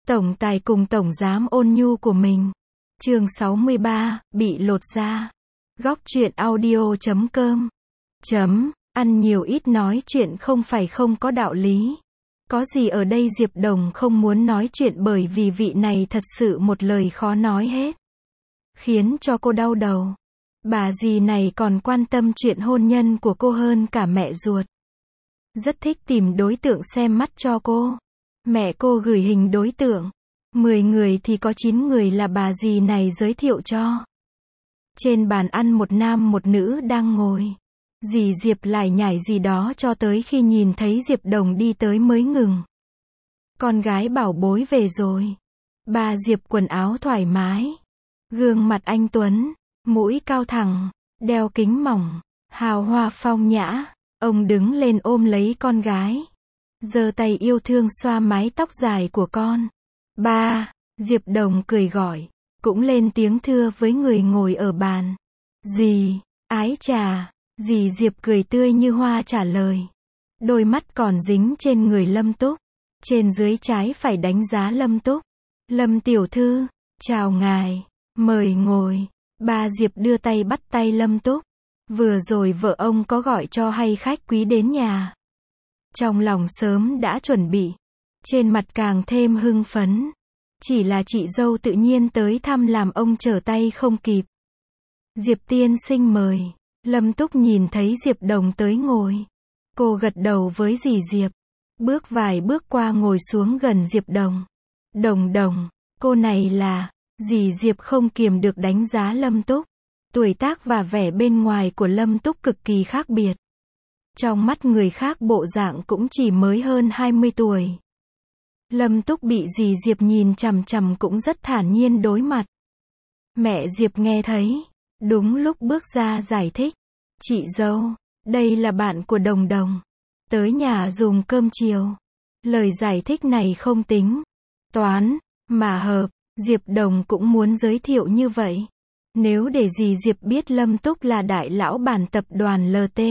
Tổng tài cùng tổng giám ôn nhu của mình. Chương 63, bị lột da. Góc truyện audio.com. Ăn nhiều ít nói chuyện không phải không có đạo lý. Có gì ở đây Diệp Đồng không muốn nói chuyện bởi vì vị này thật sự một lời khó nói hết. Khiến cho cô đau đầu. Bà dì này còn quan tâm chuyện hôn nhân của cô hơn cả mẹ ruột. Rất thích tìm đối tượng xem mắt cho cô. Mẹ cô gửi hình đối tượng. 10 người thì có 9 người là bà dì này giới thiệu cho. Trên bàn ăn một nam một nữ đang ngồi. Dì Diệp lải nhải gì đó cho tới khi nhìn thấy Diệp Đồng đi tới mới ngừng. Con gái bảo bối về rồi. Bà Diệp quần áo thoải mái. Gương mặt anh tuấn. Mũi cao thẳng. Đeo kính mỏng. Hào hoa phong nhã. Ông đứng lên ôm lấy con gái. Giơ tay yêu thương xoa mái tóc dài của con. Ba, Diệp Đồng cười gọi. Cũng lên tiếng thưa với người ngồi ở bàn. Dì, ái chà. Dì Diệp cười tươi như hoa trả lời. Đôi mắt còn dính trên người Lâm Túc. Trên dưới trái phải đánh giá Lâm Túc. Lâm tiểu thư, chào ngài, mời ngồi. Ba Diệp đưa tay bắt tay Lâm Túc. Vừa rồi vợ ông có gọi cho hay khách quý đến nhà. Trong lòng sớm đã chuẩn bị. Trên mặt càng thêm hưng phấn. Chỉ là chị dâu tự nhiên tới thăm làm ông trở tay không kịp. Diệp tiên sinh mời. Lâm Túc nhìn thấy Diệp Đồng tới ngồi. Cô gật đầu với dì Diệp. Bước vài bước qua ngồi xuống gần Diệp Đồng. Đồng, cô này là... Dì Diệp không kiềm được đánh giá Lâm Túc. Tuổi tác và vẻ bên ngoài của Lâm Túc cực kỳ khác biệt. Trong mắt người khác bộ dạng cũng chỉ mới hơn 20 tuổi. Lâm Túc bị dì Diệp nhìn chằm chằm cũng rất thản nhiên đối mặt. Mẹ Diệp nghe thấy. Đúng lúc bước ra giải thích. Chị dâu, đây là bạn của Đồng. Tới nhà dùng cơm chiều. Lời giải thích này không tính toán, mà hợp. Diệp Đồng cũng muốn giới thiệu như vậy. Nếu để dì Diệp biết Lâm Túc là đại lão bản tập đoàn LT.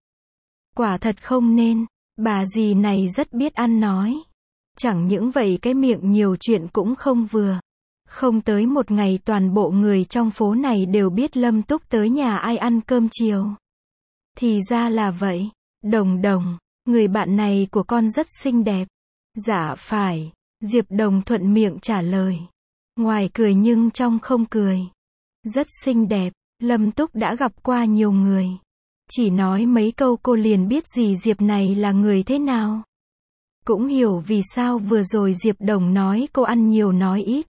Quả thật không nên. Bà dì này rất biết ăn nói. Chẳng những vậy cái miệng nhiều chuyện cũng không vừa. Không tới một ngày toàn bộ người trong phố này đều biết Lâm Túc tới nhà ai ăn cơm chiều. Thì ra là vậy. Đồng, người bạn này của con rất xinh đẹp. Dạ phải. Diệp Đồng thuận miệng trả lời. Ngoài cười nhưng trong không cười. Rất xinh đẹp. Lâm Túc đã gặp qua nhiều người. Chỉ nói mấy câu cô liền biết dì Diệp này là người thế nào. Cũng hiểu vì sao vừa rồi Diệp Đồng nói cô ăn nhiều nói ít.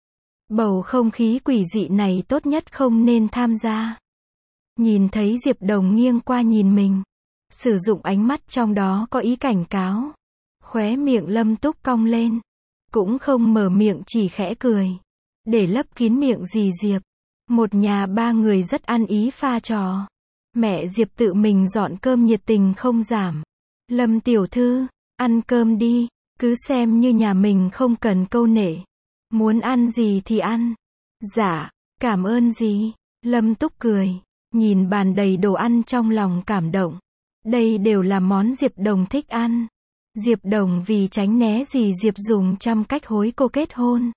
Bầu không khí quỷ dị này tốt nhất không nên tham gia. Nhìn thấy Diệp Đồng nghiêng qua nhìn mình. Sử dụng ánh mắt trong đó có ý cảnh cáo. Khóe miệng Lâm Túc cong lên. Cũng không mở miệng chỉ khẽ cười. Để lấp kín miệng dì Diệp. Một nhà ba người rất ăn ý pha trò. Mẹ Diệp tự mình dọn cơm nhiệt tình không giảm. Lâm tiểu thư, ăn cơm đi. Cứ xem như nhà mình không cần câu nệ. Muốn ăn gì thì ăn. Dạ, cảm ơn dì. Lâm Túc cười. Nhìn bàn đầy đồ ăn trong lòng cảm động. Đây đều là món Diệp Đồng thích ăn. Diệp Đồng vì tránh né dì Diệp dùng trăm cách hối cô kết hôn.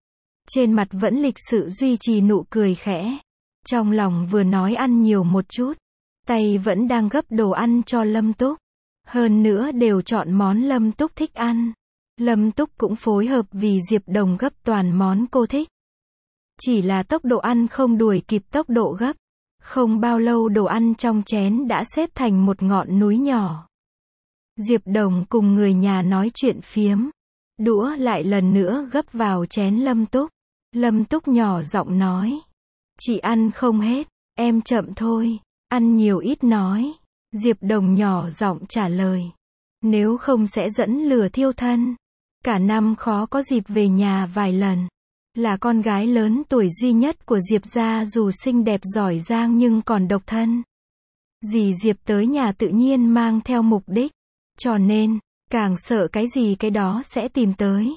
Trên mặt vẫn lịch sự duy trì nụ cười khẽ. Trong lòng vừa nói ăn nhiều một chút. Tay vẫn đang gấp đồ ăn cho Lâm Túc. Hơn nữa đều chọn món Lâm Túc thích ăn. Lâm Túc cũng phối hợp vì Diệp Đồng gấp toàn món cô thích. Chỉ là tốc độ ăn không đuổi kịp tốc độ gấp. Không bao lâu đồ ăn trong chén đã xếp thành một ngọn núi nhỏ. Diệp Đồng cùng người nhà nói chuyện phiếm. Đũa lại lần nữa gấp vào chén Lâm Túc. Lâm Túc nhỏ giọng nói. Chị ăn không hết, em chậm thôi. Ăn nhiều ít nói. Diệp Đồng nhỏ giọng trả lời. Nếu không sẽ dẫn lửa thiêu thân. Cả năm khó có dịp về nhà vài lần. Là con gái lớn tuổi duy nhất của Diệp gia dù xinh đẹp giỏi giang nhưng còn độc thân. Dì Diệp tới nhà tự nhiên mang theo mục đích. Cho nên, càng sợ cái gì cái đó sẽ tìm tới.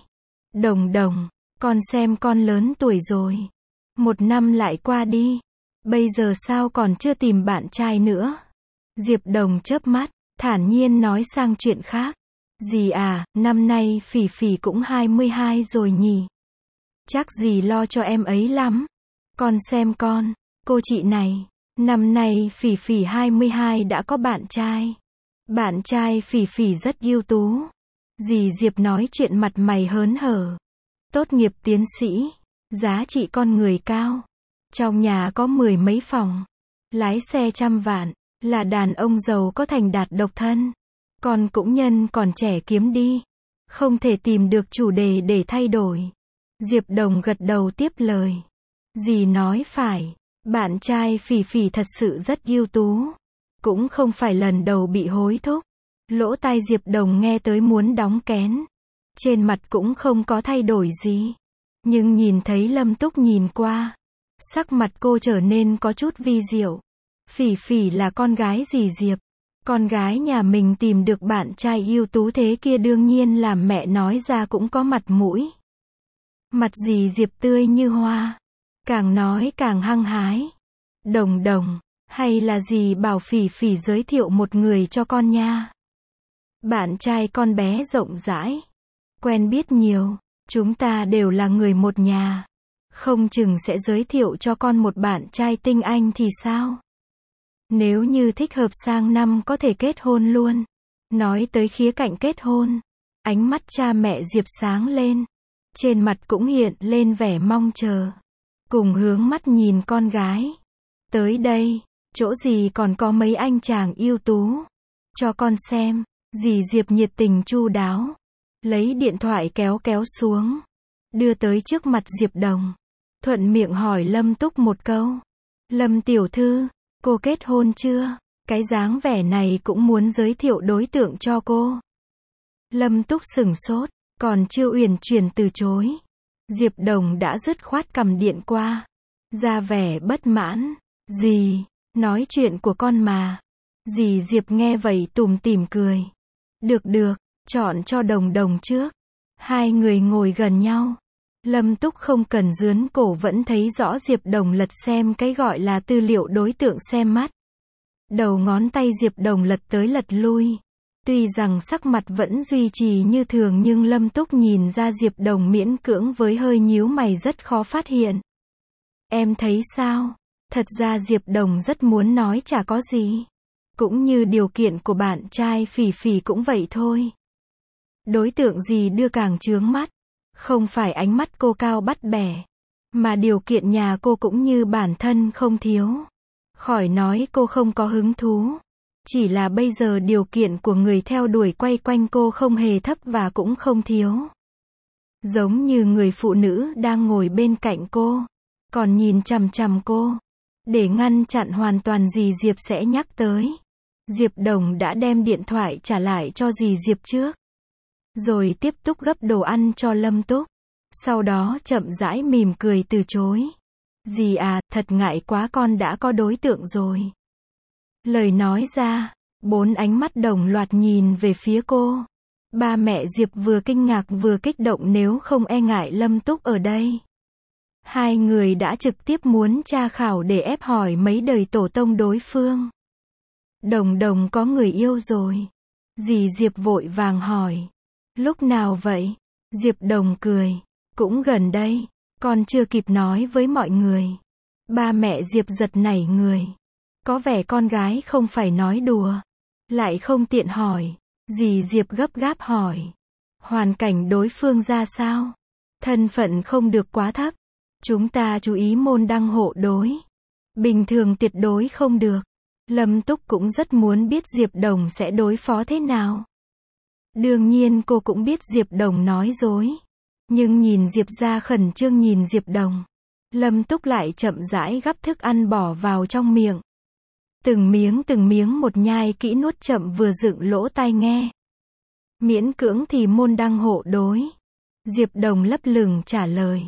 Đồng, con xem con lớn tuổi rồi. 1 năm lại qua đi. Bây giờ sao còn chưa tìm bạn trai nữa? Diệp Đồng chớp mắt, thản nhiên nói sang chuyện khác. Dì à, năm nay Phỉ Phỉ cũng 22 rồi nhỉ? Chắc dì lo cho em ấy lắm. Con xem con, cô chị này, năm nay Phỉ Phỉ 22 đã có bạn trai. Bạn trai Phỉ Phỉ rất ưu tú. Dì Diệp nói chuyện mặt mày hớn hở. Tốt nghiệp tiến sĩ, giá trị con người cao. Trong nhà có 10 mấy phòng, lái xe trăm vạn, là đàn ông giàu có thành đạt độc thân. Con cũng nhân còn trẻ kiếm đi. Không thể tìm được chủ đề để thay đổi. Diệp Đồng gật đầu tiếp lời. Dì nói phải, bạn trai Phỉ Phỉ thật sự rất ưu tú. Cũng không phải lần đầu bị hối thúc. Lỗ tai Diệp Đồng nghe tới muốn đóng kén. Trên mặt cũng không có thay đổi gì. Nhưng nhìn thấy Lâm Túc nhìn qua, sắc mặt cô trở nên có chút vi diệu. Phỉ Phỉ là con gái dì Diệp. Con gái nhà mình tìm được bạn trai ưu tú thế kia đương nhiên làm mẹ nói ra cũng có mặt mũi. Mặt dì Diệp tươi như hoa. Càng nói càng hăng hái. Đồng Đồng, hay là dì bảo Phỉ Phỉ giới thiệu một người cho con nha. Bạn trai con bé rộng rãi. Quen biết nhiều. Chúng ta đều là người một nhà. Không chừng sẽ giới thiệu cho con một bạn trai tinh anh thì sao? Nếu như thích hợp sang năm có thể kết hôn luôn. Nói tới khía cạnh kết hôn, ánh mắt cha mẹ Diệp sáng lên. Trên mặt cũng hiện lên vẻ mong chờ. Cùng hướng mắt nhìn con gái. Tới đây, chỗ gì còn có mấy anh chàng ưu tú. Cho con xem. Dì Diệp nhiệt tình chu đáo. Lấy điện thoại kéo kéo xuống. Đưa tới trước mặt Diệp Đồng. Thuận miệng hỏi Lâm Túc một câu. Lâm tiểu thư, cô kết hôn chưa? Cái dáng vẻ này cũng muốn giới thiệu đối tượng cho cô. Lâm Túc sửng sốt, còn chưa uyển chuyển từ chối. Diệp Đồng đã dứt khoát cầm điện qua. Ra vẻ bất mãn. Dì, nói chuyện của con mà. Dì Diệp nghe vậy tủm tỉm cười. Được được, chọn cho Đồng Đồng trước. Hai người ngồi gần nhau. Lâm Túc không cần dướn cổ vẫn thấy rõ Diệp Đồng lật xem cái gọi là tư liệu đối tượng xem mắt. Đầu ngón tay Diệp Đồng lật tới lật lui. Tuy rằng sắc mặt vẫn duy trì như thường nhưng Lâm Túc nhìn ra Diệp Đồng miễn cưỡng với hơi nhíu mày rất khó phát hiện. Em thấy sao? Thật ra Diệp Đồng rất muốn nói chả có gì. Cũng như điều kiện của bạn trai Phỉ Phỉ cũng vậy thôi. Đối tượng gì đưa càng chướng mắt. Không phải ánh mắt cô cao bắt bẻ. Mà điều kiện nhà cô cũng như bản thân không thiếu. Khỏi nói cô không có hứng thú. Chỉ là bây giờ điều kiện của người theo đuổi quay quanh cô không hề thấp và cũng không thiếu. Giống như người phụ nữ đang ngồi bên cạnh cô. Còn nhìn chằm chằm cô. Để ngăn chặn hoàn toàn dì Diệp sẽ nhắc tới. Diệp Đồng đã đem điện thoại trả lại cho dì Diệp trước. Rồi tiếp tục gấp đồ ăn cho Lâm Túc. Sau đó chậm rãi mỉm cười từ chối. Dì à, thật ngại quá con đã có đối tượng rồi. Lời nói ra, 4 ánh mắt đồng loạt nhìn về phía cô. Ba mẹ Diệp vừa kinh ngạc vừa kích động nếu không e ngại Lâm Túc ở đây. Hai người đã trực tiếp muốn tra khảo để ép hỏi mấy đời tổ tông đối phương. Đồng Đồng có người yêu rồi. Dì Diệp vội vàng hỏi. Lúc nào vậy? Diệp Đồng cười. Cũng gần đây. Con chưa kịp nói với mọi người. Ba mẹ Diệp giật nảy người. Có vẻ con gái không phải nói đùa. Lại không tiện hỏi. Dì Diệp gấp gáp hỏi. Hoàn cảnh đối phương ra sao? Thân phận không được quá thấp. Chúng ta chú ý môn đăng hộ đối. Bình thường tuyệt đối không được. Lâm Túc cũng rất muốn biết Diệp Đồng sẽ đối phó thế nào. Đương nhiên cô cũng biết Diệp Đồng nói dối. Nhưng nhìn Diệp ra khẩn trương nhìn Diệp Đồng. Lâm Túc lại chậm rãi gắp thức ăn bỏ vào trong miệng. Từng miếng một nhai kỹ nuốt chậm vừa dựng lỗ tai nghe. Miễn cưỡng thì môn đăng hộ đối. Diệp Đồng lấp lửng trả lời.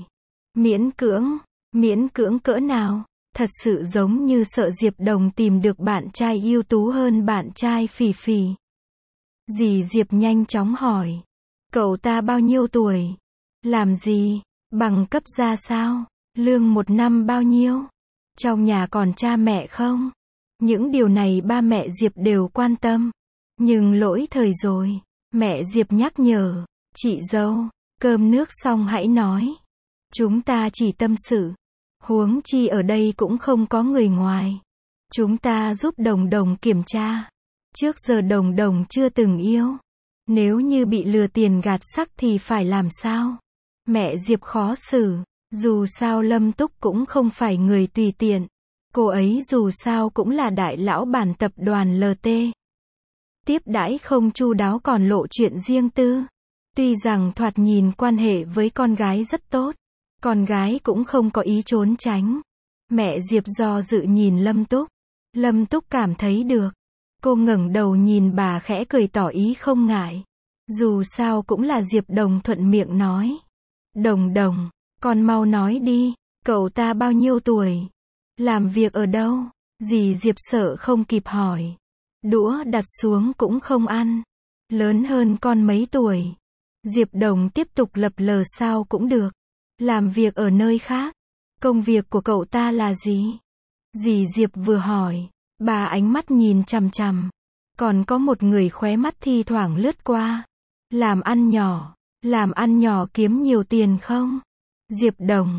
Miễn cưỡng cỡ nào? Thật sự giống như sợ Diệp Đồng tìm được bạn trai ưu tú hơn bạn trai Phỉ Phỉ. Dì Diệp nhanh chóng hỏi. Cậu ta bao nhiêu tuổi? Làm gì? Bằng cấp ra sao? Lương một năm bao nhiêu? Trong nhà còn cha mẹ không? Những điều này ba mẹ Diệp đều quan tâm. Nhưng lỗi thời rồi. Mẹ Diệp nhắc nhở, chị dâu, cơm nước xong hãy nói. Chúng ta chỉ tâm sự. Huống chi ở đây cũng không có người ngoài. Chúng ta giúp Đồng Đồng kiểm tra. Trước giờ Đồng Đồng chưa từng yêu. Nếu như bị lừa tiền gạt sắc thì phải làm sao? Mẹ Diệp khó xử. Dù sao Lâm Túc cũng không phải người tùy tiện. Cô ấy dù sao cũng là đại lão bản tập đoàn LT. Tiếp đãi không chu đáo còn lộ chuyện riêng tư. Tuy rằng thoạt nhìn quan hệ với con gái rất tốt. Con gái cũng không có ý trốn tránh. Mẹ Diệp do dự nhìn Lâm Túc. Lâm Túc cảm thấy được. Cô ngẩng đầu nhìn bà khẽ cười tỏ ý không ngại. Dù sao cũng là Diệp Đồng thuận miệng nói. Đồng Đồng, con mau nói đi, cậu ta bao nhiêu tuổi? Làm việc ở đâu? Dì Diệp sợ không kịp hỏi. Đũa đặt xuống cũng không ăn. Lớn hơn con mấy tuổi. Diệp Đồng tiếp tục lập lờ sao cũng được. Làm việc ở nơi khác. Công việc của cậu ta là gì? Dì Diệp vừa hỏi, bà ánh mắt nhìn chằm chằm. Còn có một người khóe mắt thi thoảng lướt qua. Làm ăn nhỏ kiếm nhiều tiền không? Diệp Đồng,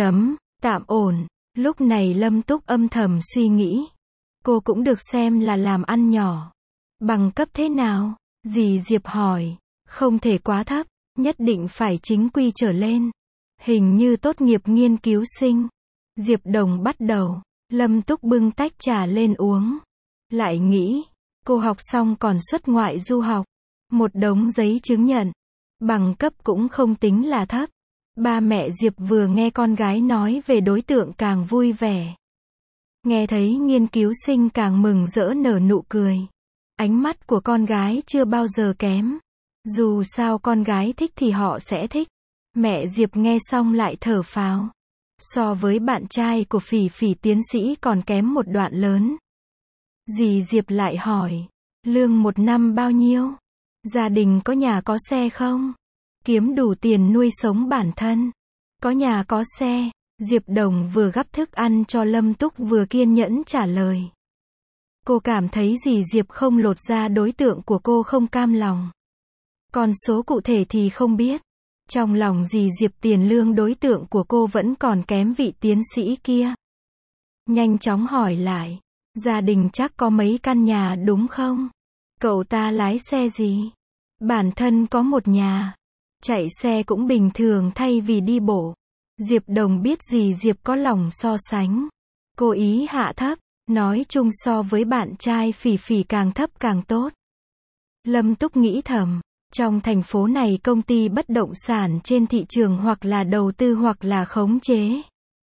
tạm ổn. Lúc này Lâm Túc âm thầm suy nghĩ. Cô cũng được xem là làm ăn nhỏ. Bằng cấp thế nào? Dì Diệp hỏi. Không thể quá thấp, nhất định phải chính quy trở lên. Hình như tốt nghiệp nghiên cứu sinh. Diệp Đồng bắt đầu. Lâm Túc bưng tách trà lên uống. Lại nghĩ, cô học xong còn xuất ngoại du học. Một đống giấy chứng nhận. Bằng cấp cũng không tính là thấp. Ba mẹ Diệp vừa nghe con gái nói về đối tượng càng vui vẻ. Nghe thấy nghiên cứu sinh càng mừng rỡ nở nụ cười. Ánh mắt của con gái chưa bao giờ kém. Dù sao con gái thích thì họ sẽ thích. Mẹ Diệp nghe xong lại thở phào. So với bạn trai của Phỉ Phỉ tiến sĩ còn kém một đoạn lớn. Dì Diệp lại hỏi. Lương một năm bao nhiêu? Gia đình có nhà có xe không? Kiếm đủ tiền nuôi sống bản thân. Có nhà có xe. Diệp Đồng vừa gắp thức ăn cho Lâm Túc vừa kiên nhẫn trả lời. Cô cảm thấy dì Diệp không lột ra đối tượng của cô không cam lòng. Con số cụ thể thì không biết. Trong lòng dì Diệp tiền lương đối tượng của cô vẫn còn kém vị tiến sĩ kia. Nhanh chóng hỏi lại. Gia đình chắc có mấy căn nhà đúng không? Cậu ta lái xe gì? Bản thân có một nhà. Chạy xe cũng bình thường thay vì đi bộ. Diệp Đồng biết dì Diệp có lòng so sánh. Cô ý hạ thấp. Nói chung so với bạn trai Phỉ Phỉ càng thấp càng tốt. Lâm Túc nghĩ thầm. Trong thành phố này công ty bất động sản trên thị trường hoặc là đầu tư hoặc là khống chế.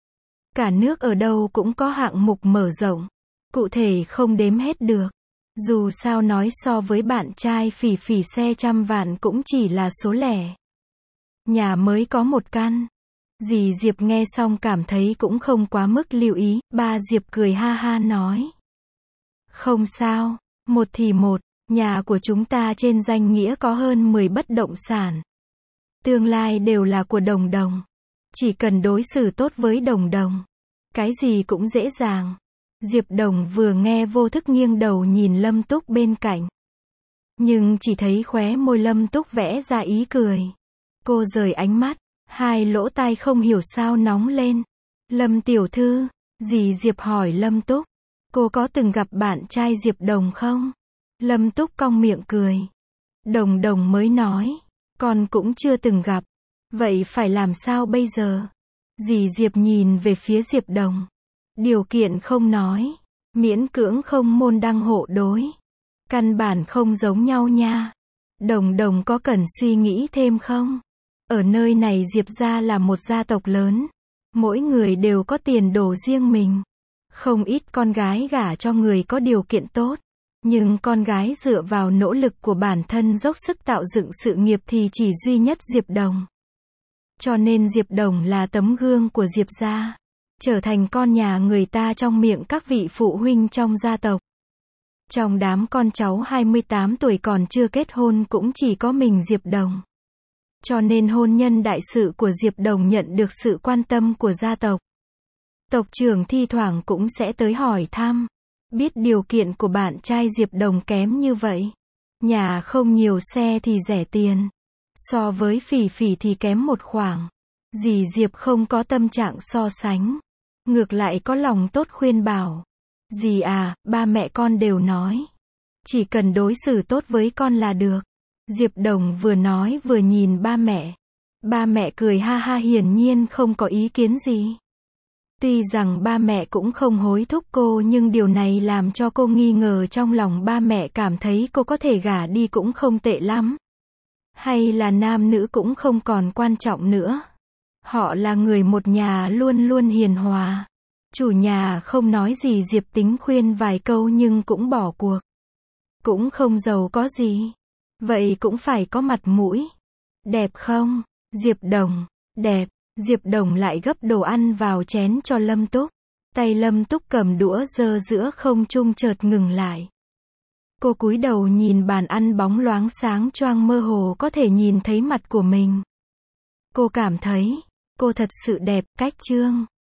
Cả nước ở đâu cũng có hạng mục mở rộng. Cụ thể không đếm hết được. Dù sao nói so với bạn trai Phỉ Phỉ xe trăm vạn cũng chỉ là số lẻ. Nhà mới có một căn. Dì Diệp nghe xong cảm thấy cũng không quá mức lưu ý. Ba Diệp cười ha ha nói. Không sao, một thì một. Nhà của chúng ta trên danh nghĩa có hơn 10 bất động sản. Tương lai đều là của Đồng Đồng. Chỉ cần đối xử tốt với Đồng Đồng. Cái gì cũng dễ dàng. Diệp Đồng vừa nghe vô thức nghiêng đầu nhìn Lâm Túc bên cạnh. Nhưng chỉ thấy khóe môi Lâm Túc vẽ ra ý cười. Cô rời ánh mắt. Hai lỗ tai không hiểu sao nóng lên. Lâm tiểu thư. Dì Diệp hỏi Lâm Túc. Cô có từng gặp bạn trai Diệp Đồng không? Lâm Túc cong miệng cười. Đồng Đồng mới nói. Con cũng chưa từng gặp. Vậy phải làm sao bây giờ? Dì Diệp nhìn về phía Diệp Đồng. Điều kiện không nói. Miễn cưỡng không môn đăng hộ đối. Căn bản không giống nhau nha. Đồng Đồng có cần suy nghĩ thêm không? Ở nơi này Diệp gia là một gia tộc lớn. Mỗi người đều có tiền đồ riêng mình. Không ít con gái gả cho người có điều kiện tốt. Nhưng con gái dựa vào nỗ lực của bản thân dốc sức tạo dựng sự nghiệp thì chỉ duy nhất Diệp Đồng. Cho nên Diệp Đồng là tấm gương của Diệp gia. Trở thành con nhà người ta trong miệng các vị phụ huynh trong gia tộc. Trong đám con cháu 28 tuổi còn chưa kết hôn cũng chỉ có mình Diệp Đồng. Cho nên hôn nhân đại sự của Diệp Đồng nhận được sự quan tâm của gia tộc. Tộc trưởng thi thoảng cũng sẽ tới hỏi thăm. Biết điều kiện của bạn trai Diệp Đồng kém như vậy. Nhà không nhiều xe thì rẻ tiền. So với Phỉ Phỉ thì kém một khoảng. Dì Diệp không có tâm trạng so sánh. Ngược lại có lòng tốt khuyên bảo. Dì à, ba mẹ con đều nói. Chỉ cần đối xử tốt với con là được. Diệp Đồng vừa nói vừa nhìn ba mẹ. Ba mẹ cười ha ha hiển nhiên không có ý kiến gì. Tuy rằng ba mẹ cũng không hối thúc cô nhưng điều này làm cho cô nghi ngờ trong lòng ba mẹ cảm thấy cô có thể gả đi cũng không tệ lắm. Hay là nam nữ cũng không còn quan trọng nữa. Họ là người một nhà luôn luôn hiền hòa. Chủ nhà không nói gì Diệp tính khuyên vài câu nhưng cũng bỏ cuộc. Cũng không giàu có gì. Vậy cũng phải có mặt mũi. Đẹp không? Diệp Đồng. Đẹp. Diệp Đồng lại gấp đồ ăn vào chén cho Lâm Túc. Tay Lâm Túc cầm đũa giơ giữa không trung chợt ngừng lại. Cô cúi đầu nhìn bàn ăn bóng loáng sáng choang mơ hồ có thể nhìn thấy mặt của mình. Cô cảm thấy, cô thật sự đẹp, cách trương.